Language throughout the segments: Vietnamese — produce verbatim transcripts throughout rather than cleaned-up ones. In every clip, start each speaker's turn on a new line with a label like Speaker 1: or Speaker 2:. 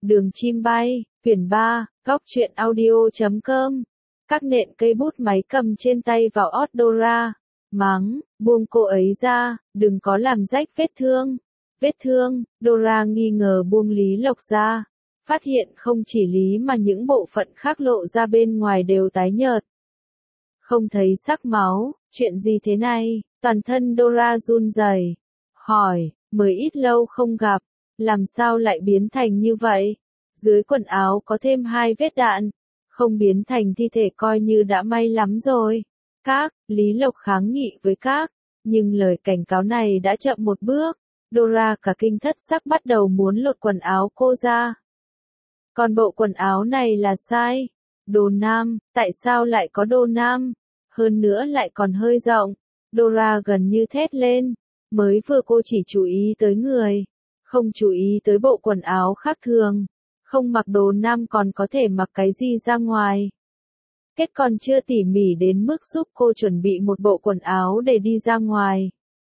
Speaker 1: Đường chim bay, quyển ba, góc truyện audio chấm com. Các nện cây bút máy cầm trên tay vào ót Dora. Mắng, buông cô ấy ra, đừng có làm rách vết thương. Vết thương, Dora nghi ngờ buông Lý Lộc ra. Phát hiện không chỉ Lý mà những bộ phận khác lộ ra bên ngoài đều tái nhợt. Không thấy sắc máu, chuyện gì thế này? Toàn thân Dora run rẩy. Hỏi, mới ít lâu không gặp, làm sao lại biến thành như vậy? Dưới quần áo có thêm hai vết đạn, không biến thành thi thể coi như đã may lắm rồi. Các, Lý Lộc kháng nghị với các, nhưng lời cảnh cáo này đã chậm một bước. Dora cả kinh thất sắc bắt đầu muốn lột quần áo cô ra. Còn bộ quần áo này là sai. Đồ nam, tại sao lại có đồ nam? Hơn nữa lại còn hơi rộng. Dora gần như thét lên. Mới vừa cô chỉ chú ý tới người, không chú ý tới bộ quần áo khác thường. Không mặc đồ nam còn có thể mặc cái gì ra ngoài. Kết còn chưa tỉ mỉ đến mức giúp cô chuẩn bị một bộ quần áo để đi ra ngoài.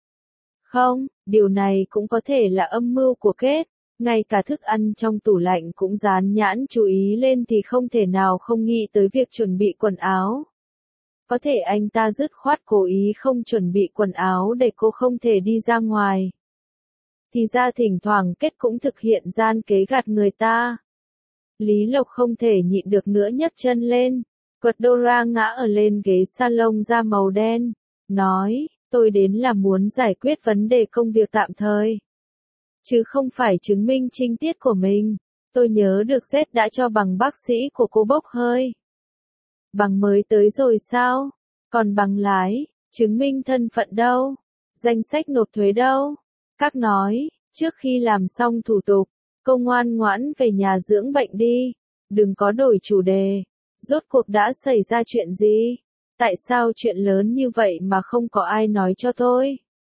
Speaker 1: Không, điều này cũng có thể là âm mưu của Kết. Ngay cả thức ăn trong tủ lạnh cũng dán nhãn chú ý lên thì không thể nào không nghĩ tới việc chuẩn bị quần áo. Có thể anh ta dứt khoát cố ý không chuẩn bị quần áo để cô không thể đi ra ngoài. Thì ra thỉnh thoảng Kết cũng thực hiện gian kế gạt người ta. Lý Lộc không thể nhịn được nữa nhấc chân lên, quật Dora ngã ở lên ghế salon da màu đen, nói, tôi đến là muốn giải quyết vấn đề công việc tạm thời. Chứ không phải chứng minh trinh tiết của mình. Tôi nhớ được Z đã cho bằng bác sĩ của cô bốc hơi. Bằng mới tới rồi sao? Còn bằng lái, chứng minh thân phận đâu? Danh sách nộp thuế đâu? Các nói, trước khi làm xong thủ tục, cô ngoan ngoãn về nhà dưỡng bệnh đi. Đừng có đổi chủ đề. Rốt cuộc đã xảy ra chuyện gì? Tại sao chuyện lớn như vậy mà không có ai nói cho tôi?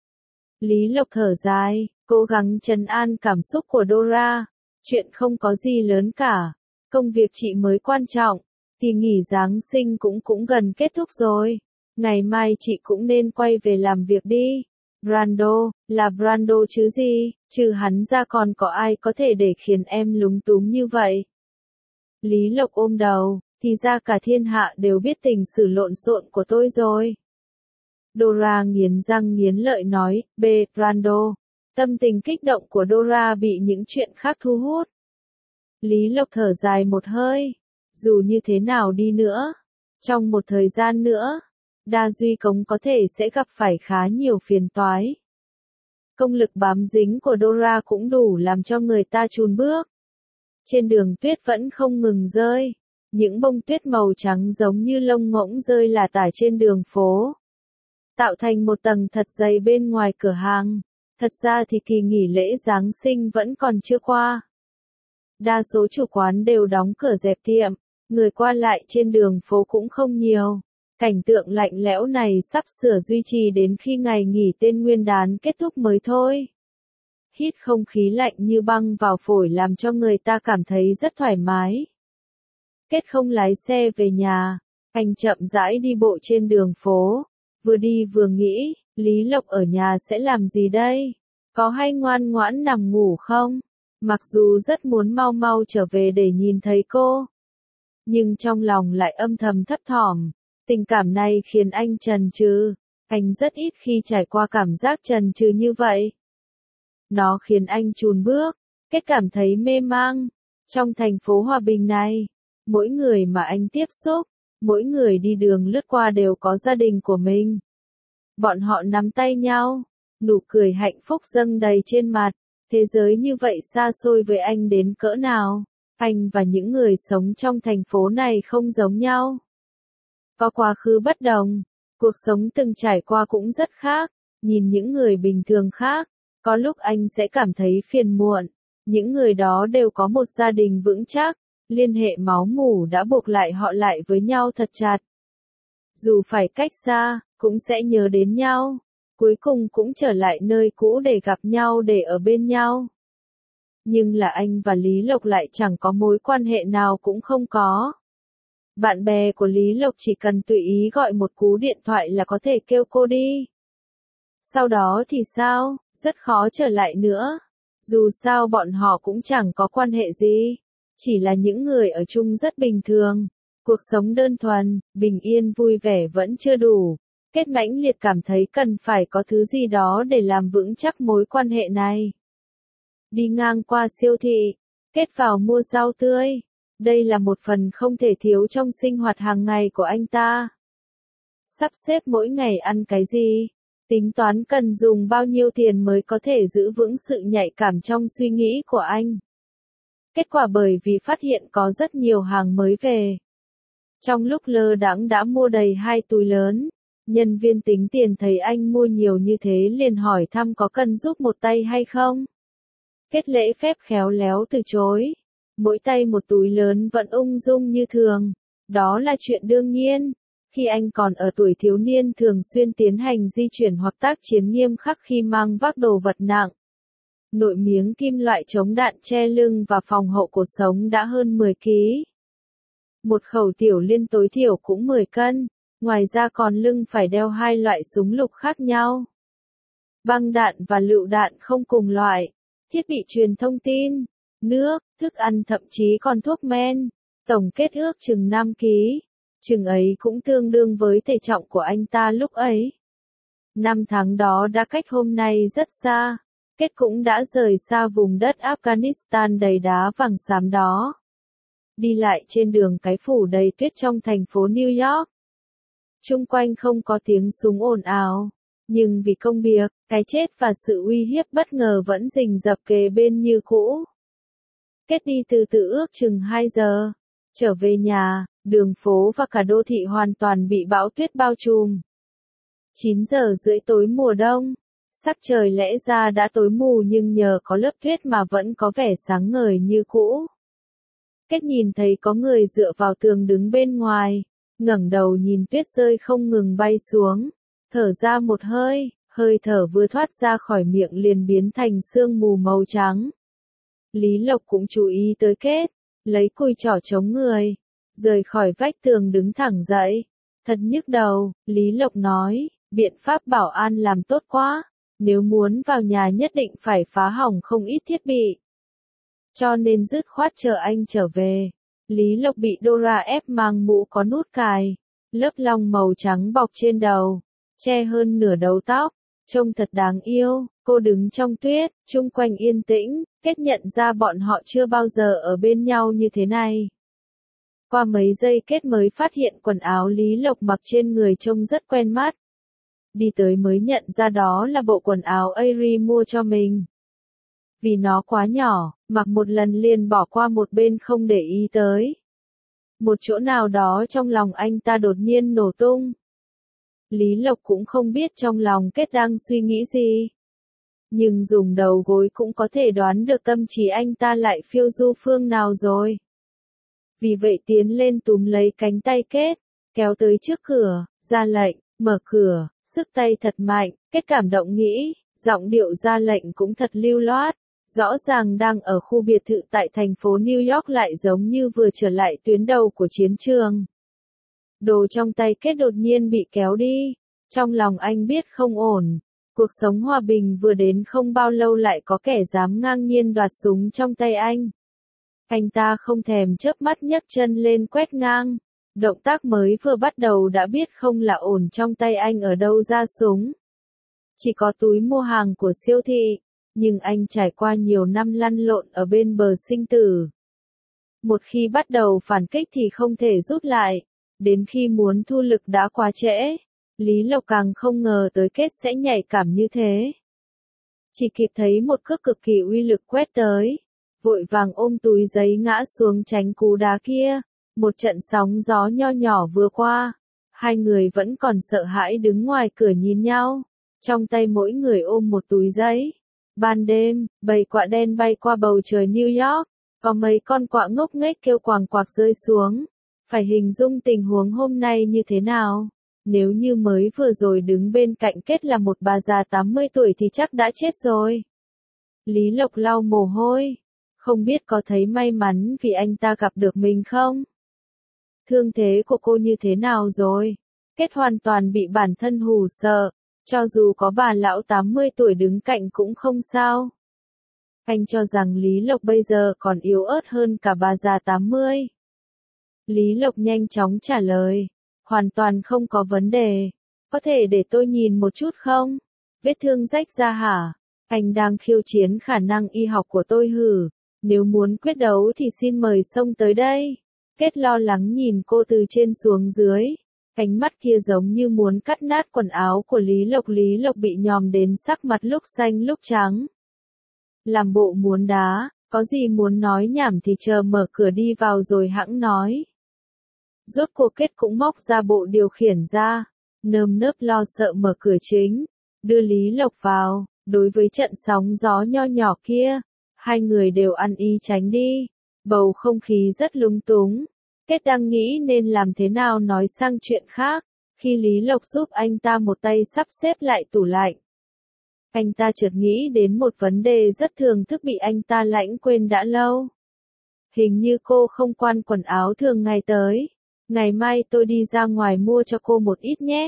Speaker 1: Lý Lộc thở dài, cố gắng trấn an cảm xúc của Dora. Chuyện không có gì lớn cả. Công việc chị mới quan trọng. Kỳ nghỉ Giáng sinh cũng cũng gần kết thúc rồi. Ngày mai chị cũng nên quay về làm việc đi. Brando, là Brando chứ gì, trừ hắn ra còn có ai có thể để khiến em lúng túng như vậy. Lý Lộc ôm đầu, thì ra cả thiên hạ đều biết tình sử lộn xộn của tôi rồi. Dora nghiến răng nghiến lợi nói, B. Brando. Tâm tình kích động của Dora bị những chuyện khác thu hút. Lý Lộc thở dài một hơi. Dù như thế nào đi nữa, trong một thời gian nữa, Đa Duy Cống có thể sẽ gặp phải khá nhiều phiền toái. Công lực bám dính của Dora cũng đủ làm cho người ta chùn bước. Trên đường tuyết vẫn không ngừng rơi. Những bông tuyết màu trắng giống như lông ngỗng rơi lả tả trên đường phố. Tạo thành một tầng thật dày bên ngoài cửa hàng. Thật ra thì kỳ nghỉ lễ Giáng sinh vẫn còn chưa qua. Đa số chủ quán đều đóng cửa dẹp tiệm. Người qua lại trên đường phố cũng không nhiều. Cảnh tượng lạnh lẽo này sắp sửa duy trì đến khi ngày nghỉ Tết Nguyên đán kết thúc mới thôi. Hít không khí lạnh như băng vào phổi làm cho người ta cảm thấy rất thoải mái. Kết không lái xe về nhà, anh chậm rãi đi bộ trên đường phố. Vừa đi vừa nghĩ, Lý Lộc ở nhà sẽ làm gì đây? Có hay ngoan ngoãn nằm ngủ không? Mặc dù rất muốn mau mau trở về để nhìn thấy cô. Nhưng trong lòng lại âm thầm thấp thỏm. Tình cảm này khiến anh chần chừ. Anh rất ít khi trải qua cảm giác chần chừ như vậy. Nó khiến anh chùn bước, Kết cảm thấy mê mang. Trong thành phố Hòa Bình này, mỗi người mà anh tiếp xúc, mỗi người đi đường lướt qua đều có gia đình của mình. Bọn họ nắm tay nhau, nụ cười hạnh phúc dâng đầy trên mặt. Thế giới như vậy xa xôi với anh đến cỡ nào? Anh và những người sống trong thành phố này không giống nhau. Có quá khứ bất đồng, cuộc sống từng trải qua cũng rất khác. Nhìn những người bình thường khác, có lúc anh sẽ cảm thấy phiền muộn. Những người đó đều có một gia đình vững chắc, liên hệ máu mủ đã buộc lại họ lại với nhau thật chặt. Dù phải cách xa, cũng sẽ nhớ đến nhau. Cuối cùng cũng trở lại nơi cũ để gặp nhau để ở bên nhau. Nhưng là anh và Lý Lộc lại chẳng có mối quan hệ nào cũng không có. Bạn bè của Lý Lộc chỉ cần tùy ý gọi một cú điện thoại là có thể kêu cô đi. Sau đó thì sao? Rất khó trở lại nữa. Dù sao bọn họ cũng chẳng có quan hệ gì. Chỉ là những người ở chung rất bình thường. Cuộc sống đơn thuần, bình yên vui vẻ vẫn chưa đủ. Kết mãnh liệt cảm thấy cần phải có thứ gì đó để làm vững chắc mối quan hệ này. Đi ngang qua siêu thị, Kết vào mua rau tươi. Đây là một phần không thể thiếu trong sinh hoạt hàng ngày của anh ta. Sắp xếp mỗi ngày ăn cái gì, tính toán cần dùng bao nhiêu tiền mới có thể giữ vững sự nhạy cảm trong suy nghĩ của anh. Kết quả bởi vì phát hiện có rất nhiều hàng mới về. Trong lúc lơ đãng đã mua đầy hai túi lớn, nhân viên tính tiền thấy anh mua nhiều như thế liền hỏi thăm có cần giúp một tay hay không. Kết lễ phép khéo léo từ chối. Mỗi tay một túi lớn vẫn ung dung như thường. Đó là chuyện đương nhiên. Khi anh còn ở tuổi thiếu niên thường xuyên tiến hành di chuyển hoặc tác chiến nghiêm khắc khi mang vác đồ vật nặng. Nội miếng kim loại chống đạn che lưng và phòng hộ cuộc sống đã hơn mười ki lô gam. Một khẩu tiểu liên tối thiểu cũng mười cân. Ngoài ra còn lưng phải đeo hai loại súng lục khác nhau. Băng đạn và lựu đạn không cùng loại. Thiết bị truyền thông tin, nước, thức ăn thậm chí còn thuốc men. Tổng kết ước chừng năm ki lô gam. Chừng ấy cũng tương đương với thể trọng của anh ta lúc ấy. Năm tháng đó đã cách hôm nay rất xa. Kết cũng đã rời xa vùng đất Afghanistan đầy đá vàng xám đó. Đi lại trên đường cái phủ đầy tuyết trong thành phố New York. Chung quanh không có tiếng súng ồn ào. Nhưng vì công việc, cái chết và sự uy hiếp bất ngờ vẫn rình rập kề bên như cũ. Kết đi từ từ ước chừng hai giờ. Trở về nhà, đường phố và cả đô thị hoàn toàn bị bão tuyết bao trùm. chín giờ rưỡi tối mùa đông. Sắc trời lẽ ra đã tối mù nhưng nhờ có lớp tuyết mà vẫn có vẻ sáng ngời như cũ. Kết nhìn thấy có người dựa vào tường đứng bên ngoài, ngẩng đầu nhìn tuyết rơi không ngừng bay xuống, thở ra một hơi, hơi thở vừa thoát ra khỏi miệng liền biến thành sương mù màu trắng. Lý Lộc cũng chú ý tới Kết, lấy cùi chỏ chống người, rời khỏi vách tường đứng thẳng dậy. Thật nhức đầu, Lý Lộc nói, biện pháp bảo an làm tốt quá, nếu muốn vào nhà nhất định phải phá hỏng không ít thiết bị. Cho nên dứt khoát chờ anh trở về. Lý Lộc bị Dora ép mang mũ có nút cài, lớp lông màu trắng bọc trên đầu, che hơn nửa đầu tóc, trông thật đáng yêu. Cô đứng trong tuyết, chung quanh yên tĩnh, Kết nhận ra bọn họ chưa bao giờ ở bên nhau như thế này. Qua mấy giây Kết mới phát hiện quần áo Lý Lộc mặc trên người trông rất quen mắt. Đi tới mới nhận ra đó là bộ quần áo Aerie mua cho mình. Vì nó quá nhỏ, mặc một lần liền bỏ qua một bên không để ý tới. Một chỗ nào đó trong lòng anh ta đột nhiên nổ tung. Lý Lộc cũng không biết trong lòng Kết đang suy nghĩ gì. Nhưng dùng đầu gối cũng có thể đoán được tâm trí anh ta lại phiêu du phương nào rồi. Vì vậy tiến lên túm lấy cánh tay Kết, kéo tới trước cửa, ra lệnh, mở cửa, sức tay thật mạnh. Kết cảm động nghĩ, giọng điệu ra lệnh cũng thật lưu loát. Rõ ràng đang ở khu biệt thự tại thành phố New York lại giống như vừa trở lại tuyến đầu của chiến trường. Đồ trong tay Kết đột nhiên bị kéo đi. Trong lòng anh biết không ổn. Cuộc sống hòa bình vừa đến không bao lâu lại có kẻ dám ngang nhiên đoạt súng trong tay anh. Anh ta không thèm chớp mắt nhấc chân lên quét ngang. Động tác mới vừa bắt đầu đã biết không là ổn, trong tay anh ở đâu ra súng. Chỉ có túi mua hàng của siêu thị. Nhưng anh trải qua nhiều năm lăn lộn ở bên bờ sinh tử. Một khi bắt đầu phản kích thì không thể rút lại. Đến khi muốn thu lực đã quá trễ. Lý Lộc càng không ngờ tới Kết sẽ nhạy cảm như thế. Chỉ kịp thấy một cước cực kỳ uy lực quét tới. Vội vàng ôm túi giấy ngã xuống tránh cú đá kia. Một trận sóng gió nho nhỏ vừa qua. Hai người vẫn còn sợ hãi đứng ngoài cửa nhìn nhau. Trong tay mỗi người ôm một túi giấy. Ban đêm, bầy quạ đen bay qua bầu trời New York. Có mấy con quạ ngốc nghếch kêu quàng quạc rơi xuống. Phải hình dung tình huống hôm nay như thế nào? Nếu như mới vừa rồi đứng bên cạnh Kết là một bà già tám mươi tuổi thì chắc đã chết rồi. Lý Lộc lau mồ hôi. Không biết có thấy may mắn vì anh ta gặp được mình không? Thương thế của cô như thế nào rồi? Kết hoàn toàn bị bản thân hù sợ. Cho dù có bà lão tám mươi tuổi đứng cạnh cũng không sao. Anh cho rằng Lý Lộc bây giờ còn yếu ớt hơn cả bà già tám mươi. Lý Lộc nhanh chóng trả lời. Hoàn toàn không có vấn đề. Có thể để tôi nhìn một chút không? Vết thương rách ra hả? Anh đang khiêu chiến khả năng y học của tôi hử? Nếu muốn quyết đấu thì xin mời xông tới đây. Kết lo lắng nhìn cô từ trên xuống dưới. Ánh mắt kia giống như muốn cắt nát quần áo của Lý Lộc. Lý Lộc bị nhòm đến sắc mặt lúc xanh lúc trắng. Làm bộ muốn đá, có gì muốn nói nhảm thì chờ mở cửa đi vào rồi hẵng nói. Rốt cuộc Kết cũng móc ra bộ điều khiển ra, nơm nớp lo sợ mở cửa chính, đưa Lý Lộc vào. Đối với trận sóng gió nho nhỏ kia, hai người đều ăn ý tránh đi. Bầu không khí rất lúng túng. Kết đang nghĩ nên làm thế nào nói sang chuyện khác, khi Lý Lộc giúp anh ta một tay sắp xếp lại tủ lạnh. Anh ta chợt nghĩ đến một vấn đề rất thường thức bị anh ta lãng quên đã lâu. Hình như cô không quan quần áo thường ngày tới. Ngày mai tôi đi ra ngoài mua cho cô một ít nhé.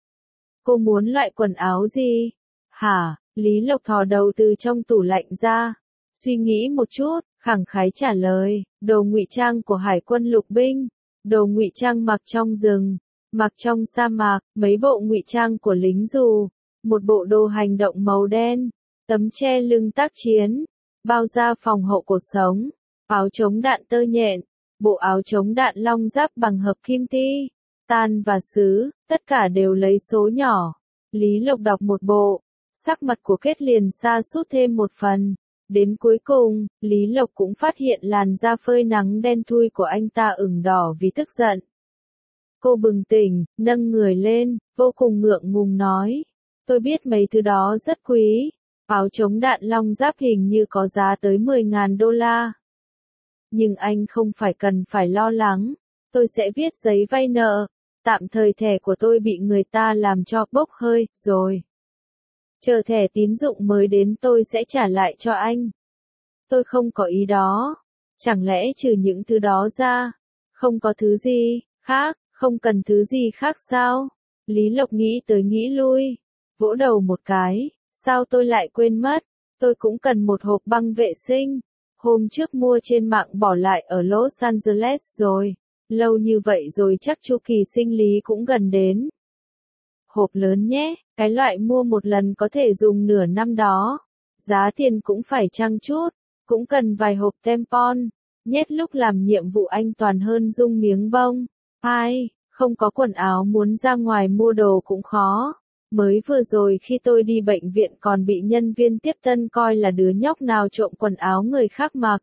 Speaker 1: Cô muốn loại quần áo gì? Hả? Lý Lộc thò đầu từ trong tủ lạnh ra. Suy nghĩ một chút, khẳng khái trả lời, đồ ngụy trang của hải quân lục binh, đồ ngụy trang mặc trong rừng, mặc trong sa mạc, mấy bộ ngụy trang của lính dù, một bộ đồ hành động màu đen, tấm che lưng tác chiến, bao da phòng hộ cột sống, áo chống đạn tơ nhện, bộ áo chống đạn long giáp bằng hợp kim ti, tan và sứ, tất cả đều lấy số nhỏ. Lý Lộc đọc một bộ, sắc mặt của Kết liền sa sút thêm một phần. Đến cuối cùng, Lý Lộc cũng phát hiện làn da phơi nắng đen thui của anh ta ửng đỏ vì tức giận. Cô bừng tỉnh, nâng người lên, vô cùng ngượng ngùng nói. Tôi biết mấy thứ đó rất quý. Áo chống đạn long giáp hình như có giá tới mười nghìn đô la. Nhưng anh không phải cần phải lo lắng. Tôi sẽ viết giấy vay nợ. Tạm thời thẻ của tôi bị người ta làm cho bốc hơi, rồi. Chờ thẻ tín dụng mới đến tôi sẽ trả lại cho anh. Tôi không có ý đó. Chẳng lẽ trừ những thứ đó ra, không có thứ gì khác, không cần thứ gì khác sao? Lý Lộc nghĩ tới nghĩ lui, vỗ đầu một cái, sao tôi lại quên mất, tôi cũng cần một hộp băng vệ sinh. Hôm trước mua trên mạng bỏ lại ở Los Angeles rồi, lâu như vậy rồi chắc chu kỳ sinh lý cũng gần đến. Hộp lớn nhé, cái loại mua một lần có thể dùng nửa năm đó. Giá tiền cũng phải chăng chút, cũng cần vài hộp tampon. Nhét lúc làm nhiệm vụ anh toàn hơn dung miếng bông. Ai, không có quần áo muốn ra ngoài mua đồ cũng khó. Mới vừa rồi khi tôi đi bệnh viện còn bị nhân viên tiếp tân coi là đứa nhóc nào trộm quần áo người khác mặc.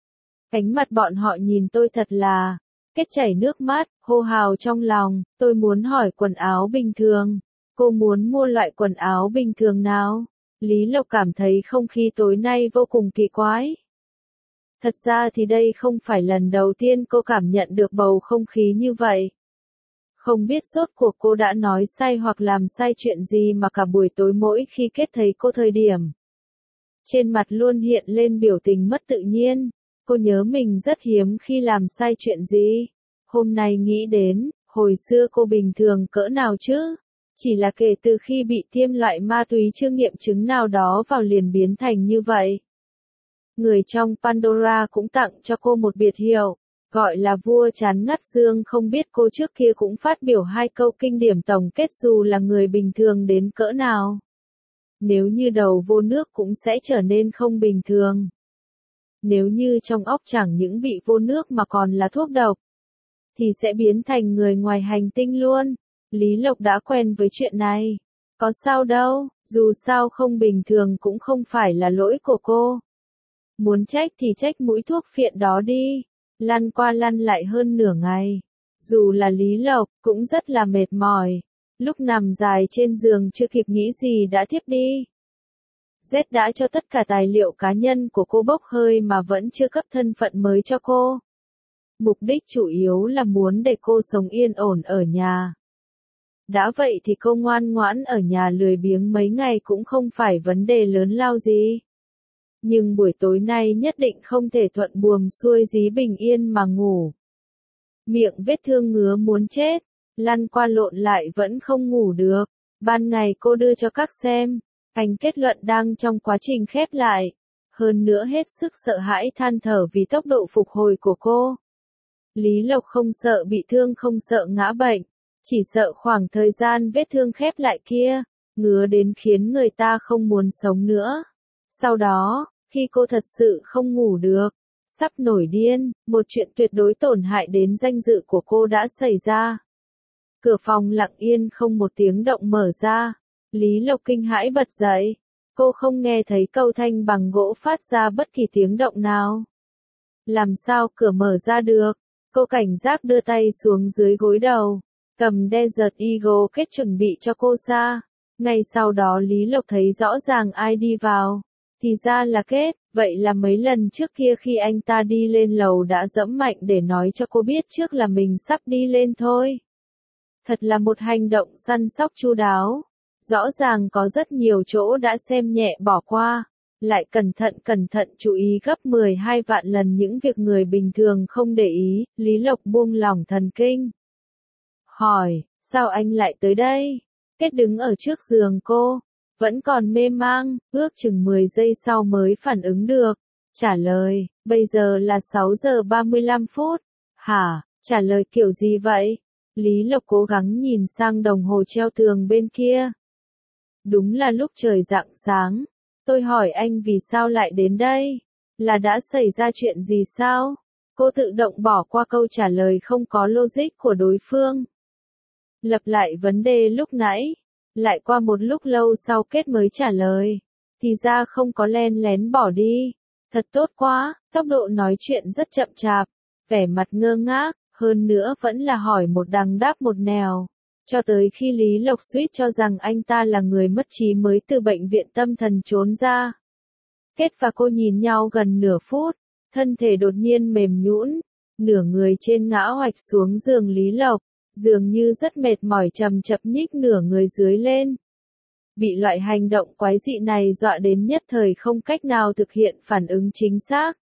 Speaker 1: Ánh mặt bọn họ nhìn tôi thật là... Kết chảy nước mắt, hô hào trong lòng, tôi muốn hỏi quần áo bình thường. Cô muốn mua loại quần áo bình thường nào? Lý Lộc cảm thấy không khí tối nay vô cùng kỳ quái. Thật ra thì đây không phải lần đầu tiên cô cảm nhận được bầu không khí như vậy. Không biết rốt cuộc cô đã nói sai hoặc làm sai chuyện gì mà cả buổi tối mỗi khi Kết thấy cô thời điểm. Trên mặt luôn hiện lên biểu tình mất tự nhiên. Cô nhớ mình rất hiếm khi làm sai chuyện gì. Hôm nay nghĩ đến, hồi xưa cô bình thường cỡ nào chứ? Chỉ là kể từ khi bị tiêm loại ma túy chưa nghiệm chứng nào đó vào liền biến thành như vậy. Người trong Pandora cũng tặng cho cô một biệt hiệu, gọi là vua chán ngắt xương. Không biết cô trước kia cũng phát biểu hai câu kinh điển tổng kết dù là người bình thường đến cỡ nào. Nếu như đầu vô nước cũng sẽ trở nên không bình thường. Nếu như trong óc chẳng những bị vô nước mà còn là thuốc độc, thì sẽ biến thành người ngoài hành tinh luôn. Lý Lộc đã quen với chuyện này. Có sao đâu, dù sao không bình thường cũng không phải là lỗi của cô. Muốn trách thì trách mũi thuốc phiện đó đi. Lăn qua lăn lại hơn nửa ngày. Dù là Lý Lộc, cũng rất là mệt mỏi. Lúc nằm dài trên giường chưa kịp nghĩ gì đã thiếp đi. Z đã cho tất cả tài liệu cá nhân của cô bốc hơi mà vẫn chưa cấp thân phận mới cho cô. Mục đích chủ yếu là muốn để cô sống yên ổn ở nhà. Đã vậy thì cô ngoan ngoãn ở nhà lười biếng mấy ngày cũng không phải vấn đề lớn lao gì. Nhưng buổi tối nay nhất định không thể thuận buồm xuôi dí bình yên mà ngủ. Miệng vết thương ngứa muốn chết, lăn qua lộn lại vẫn không ngủ được. Ban ngày cô đưa cho các xem. Anh kết luận đang trong quá trình khép lại. hơn nữa hết sức sợ hãi than thở vì tốc độ phục hồi của cô. Lý Lộc không sợ bị thương, không sợ ngã bệnh, chỉ sợ khoảng thời gian vết thương khép lại kia, ngứa đến khiến người ta không muốn sống nữa. Sau đó, khi cô thật sự không ngủ được, sắp nổi điên, một chuyện tuyệt đối tổn hại đến danh dự của cô đã xảy ra. Cửa phòng lặng yên không một tiếng động mở ra, Lý Lộc kinh hãi bật dậy. Cô không nghe thấy cầu thanh bằng gỗ phát ra bất kỳ tiếng động nào. Làm sao cửa mở ra được? Cô cảnh giác đưa tay xuống dưới gối đầu, cầm Desert Eagle kết chuẩn bị cho cô xa. Ngay sau đó Lý Lộc thấy rõ ràng ai đi vào. Thì ra là Kết, vậy là mấy lần trước kia khi anh ta đi lên lầu đã giẫm mạnh để nói cho cô biết trước là mình sắp đi lên thôi. Thật là một hành động săn sóc chu đáo. Rõ ràng có rất nhiều chỗ đã xem nhẹ bỏ qua, lại cẩn thận cẩn thận chú ý gấp mười hai vạn lần những việc người bình thường không để ý, Lý Lộc buông lỏng thần kinh. Hỏi, sao anh lại tới đây? Kết đứng ở trước giường cô, vẫn còn mê mang, ước chừng mười giây sau mới phản ứng được. Trả lời, bây giờ là sáu giờ ba mươi lăm phút. Hả, trả lời kiểu gì vậy? Lý Lộc cố gắng nhìn sang đồng hồ treo tường bên kia. Đúng là lúc trời rạng sáng. Tôi hỏi anh vì sao lại đến đây? Là đã xảy ra chuyện gì sao? Cô tự động bỏ qua câu trả lời không có logic của đối phương. Lặp lại vấn đề lúc nãy. Lại qua một lúc lâu sau Kết mới trả lời. Thì ra không có len lén bỏ đi. Thật tốt quá, tốc độ nói chuyện rất chậm chạp. Vẻ mặt ngơ ngác, hơn nữa vẫn là hỏi một đằng đáp một nẻo. Cho tới khi Lý Lộc suýt cho rằng anh ta là người mất trí mới từ bệnh viện tâm thần trốn ra. Kết và cô nhìn nhau gần nửa phút, thân thể đột nhiên mềm nhũn, nửa người trên ngã hoạch xuống giường Lý Lộc, dường như rất mệt mỏi chậm chậm nhích nửa người dưới lên. Bị loại hành động quái dị này dọa đến nhất thời không cách nào thực hiện phản ứng chính xác.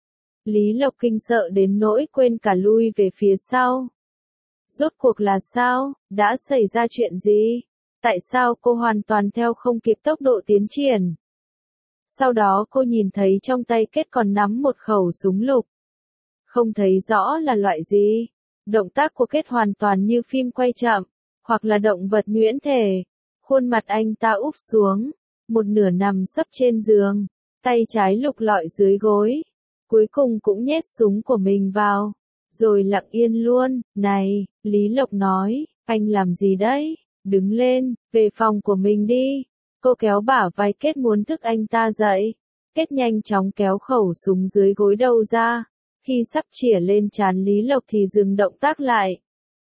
Speaker 1: Lý Lộc kinh sợ đến nỗi quên cả lui về phía sau. Rốt cuộc là sao? Đã xảy ra chuyện gì? Tại sao cô hoàn toàn theo không kịp tốc độ tiến triển? Sau đó cô nhìn thấy trong tay Kết còn nắm một khẩu súng lục. Không thấy rõ là loại gì. Động tác của Kết hoàn toàn như phim quay chậm, hoặc là động vật nhuyễn thể. Khuôn mặt anh ta úp xuống, một nửa nằm sấp trên giường, tay trái lục lọi dưới gối. Cuối cùng cũng nhét súng của mình vào. Rồi lặng yên luôn. Này, Lý Lộc nói, anh làm gì đấy? Đứng lên, về phòng của mình đi. Cô kéo bả vai Kết muốn thức anh ta dậy. Kết nhanh chóng kéo khẩu súng dưới gối đầu ra. Khi sắp chĩa lên trán Lý Lộc thì dừng động tác lại.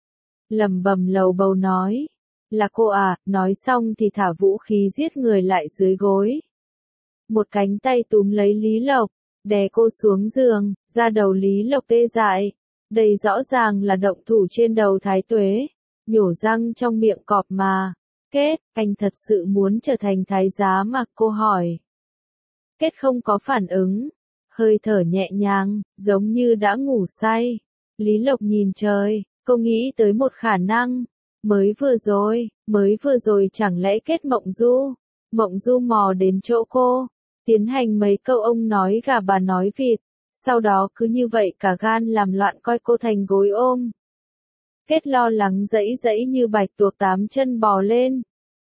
Speaker 1: Lầm bầm lầu bầu nói. Là cô à, nói xong thì thả vũ khí giết người lại dưới gối. Một cánh tay túm lấy Lý Lộc, đè cô xuống giường, da đầu Lý Lộc tê dại. Đây rõ ràng là động thủ trên đầu Thái Tuế, nhổ răng trong miệng cọp mà. Kết, anh thật sự muốn trở thành thái giám mà? Cô hỏi. Kết không có phản ứng, hơi thở nhẹ nhàng, giống như đã ngủ say. Lý Lộc nhìn trời, cô nghĩ tới một khả năng. Mới vừa rồi, mới vừa rồi chẳng lẽ Kết mộng du? Mộng du mò đến chỗ cô, tiến hành mấy câu ông nói gà bà nói vịt. Sau đó cứ như vậy cả gan làm loạn coi cô thành gối ôm. Kết lo lắng dẫy dẫy như bạch tuộc tám chân bò lên.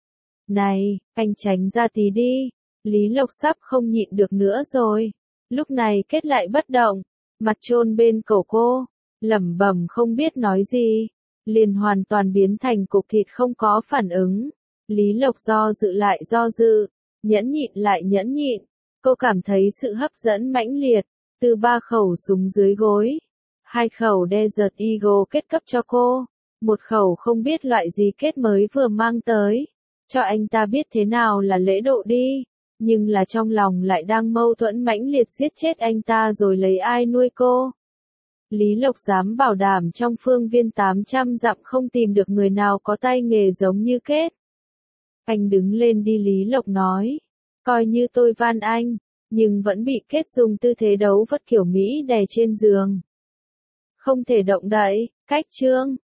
Speaker 1: Này, anh tránh ra tí đi. Lý Lộc sắp không nhịn được nữa rồi. Lúc này Kết lại bất động, mặt chôn bên cổ cô, lẩm bẩm không biết nói gì. Liền hoàn toàn biến thành cục thịt không có phản ứng. Lý Lộc do dự lại do dự, nhẫn nhịn lại nhẫn nhịn. Cô cảm thấy sự hấp dẫn mãnh liệt. Từ ba khẩu súng dưới gối, hai khẩu Desert Eagle Kết cấp cho cô, một khẩu không biết loại gì Kết mới vừa mang tới, cho anh ta biết thế nào là lễ độ đi, nhưng là trong lòng lại đang mâu thuẫn mãnh liệt giết chết anh ta rồi lấy ai nuôi cô. Lý Lộc dám bảo đảm trong phương viên tám trăm dặm không tìm được người nào có tay nghề giống như Kết. Anh đứng lên đi, Lý Lộc nói, coi như tôi van anh. Nhưng vẫn bị Kết dùng tư thế đấu vật kiểu Mỹ đè trên giường. Không thể động đậy, cách chương.